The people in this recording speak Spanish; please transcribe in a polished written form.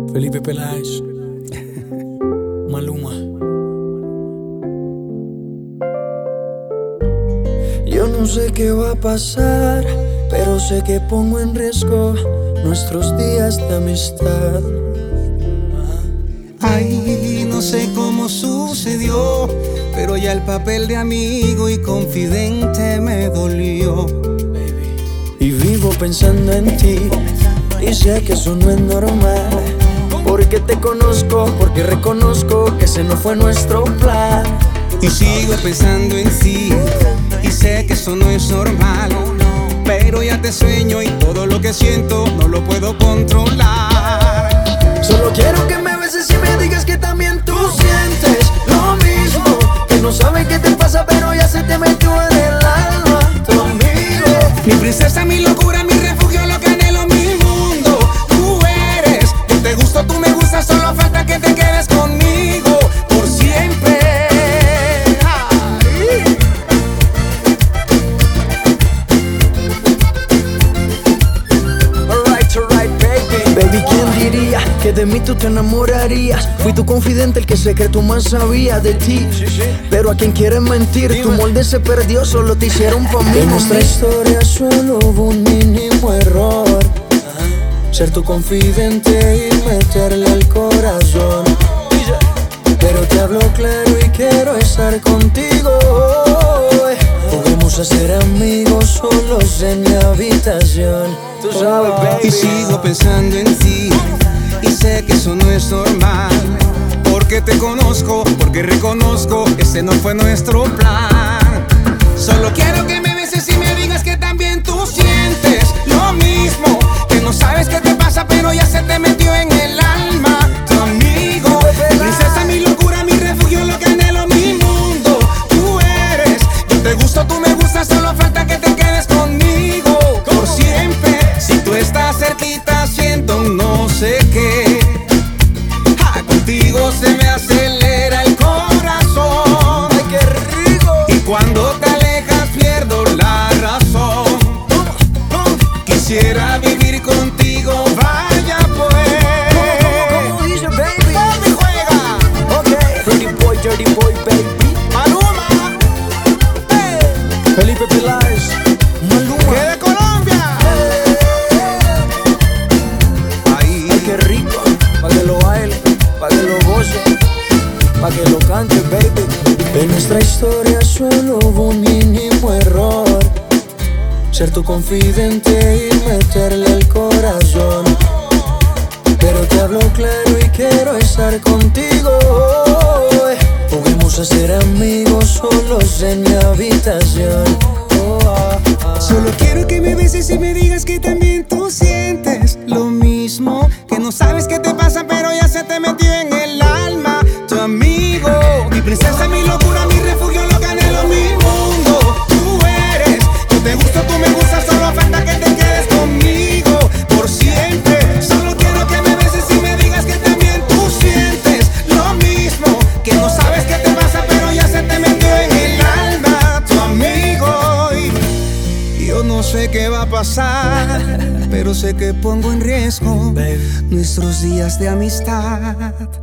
Felipe Peláez, Maluma. Yo no sé qué va a pasar, pero sé que pongo en riesgo nuestros días de amistad. Ay, no sé cómo sucedió, pero ya el papel de amigo y confidente me dolió. Y vivo pensando en ti, y sé que eso no es normal, porque te conozco, porque reconozco que ese no fue nuestro plan. Y sigo pensando en ti, y sé que eso no es normal, pero ya te sueño y todo lo que siento no lo puedo controlar. Solo quiero que me beses y me digas que también tú sientes lo mismo, que no sabes qué te pasa pero ya se te metió en el alma tu amigo. Mi princesa, mi locura, mi refugio, lo que anhelo, mi mundo. Tú eres, yo te gusto, tú me gustas, solo falta que te quedes conmigo por siempre. Alright, baby. Baby, ¿quién diría que de mí tú te enamorarías? Fui tu confidente, el que secreto más sabía de ti. Pero a quien quieres mentir, tu molde se perdió, solo te hicieron pa' mí. En nuestra historia solo hubo un mínimo error, ser tu confidente y meterle al corazón. Pero te hablo claro y quiero estar contigo. Podemos ser amigos solos en mi habitación. Tú sabes, baby. Y sigo pensando en ti, y sé que eso no es normal, porque te conozco, porque reconozco que ese no fue nuestro plan. Solo quiero que me beses y me digas que también tú sientes lo mismo, que no sabes qué te pasa pero ya se te metió en el alma tu amigo. Princesa, mi locura, mi refugio, lo que anhelo, mi mundo. Tú eres, yo te gusto, tú me gustas, solo falta que te quedes conmigo por siempre. Si tú estás cerquita siento un no sé qué, contigo se me acelera el corazón. Ay, qué rico. Y cuando te alejas pierdo la razón. Quisiera vivir contigo, vaya pues. ¿Cómo dice, baby? ¿Dónde juega? Ok. Dirty boy, baby. Maluma, Felipe Peláez, Maluma. que de Colombia. Ay, qué rico. Pa' que lo baile, pa' que lo goce, pa' que lo cante, baby. En nuestra historia solo hubo un mínimo error, ser tu confidente y meterle al corazón. Pero te hablo claro y quiero estar contigo. Podemos ser amigos solos en mi habitación. Solo quiero que me beses y me digas que también tú sientes lo mismo, que no sabes qué te pasa pero ya se te metió en el alma tu amigo. Mi princesa, mi locura, mi refugio, lo que anhelo, mi mundo. Tú eres, yo te gusto, tú me gustas, solo falta que te quedes conmigo por siempre. Solo quiero que me beses y me digas que también tú sientes lo mismo, que no sabes qué te pasa pero ya se te metió en el alma tu amigo. Y yo no sé qué va a pasar, pero sé que pongo en riesgo nuestros días de amistad.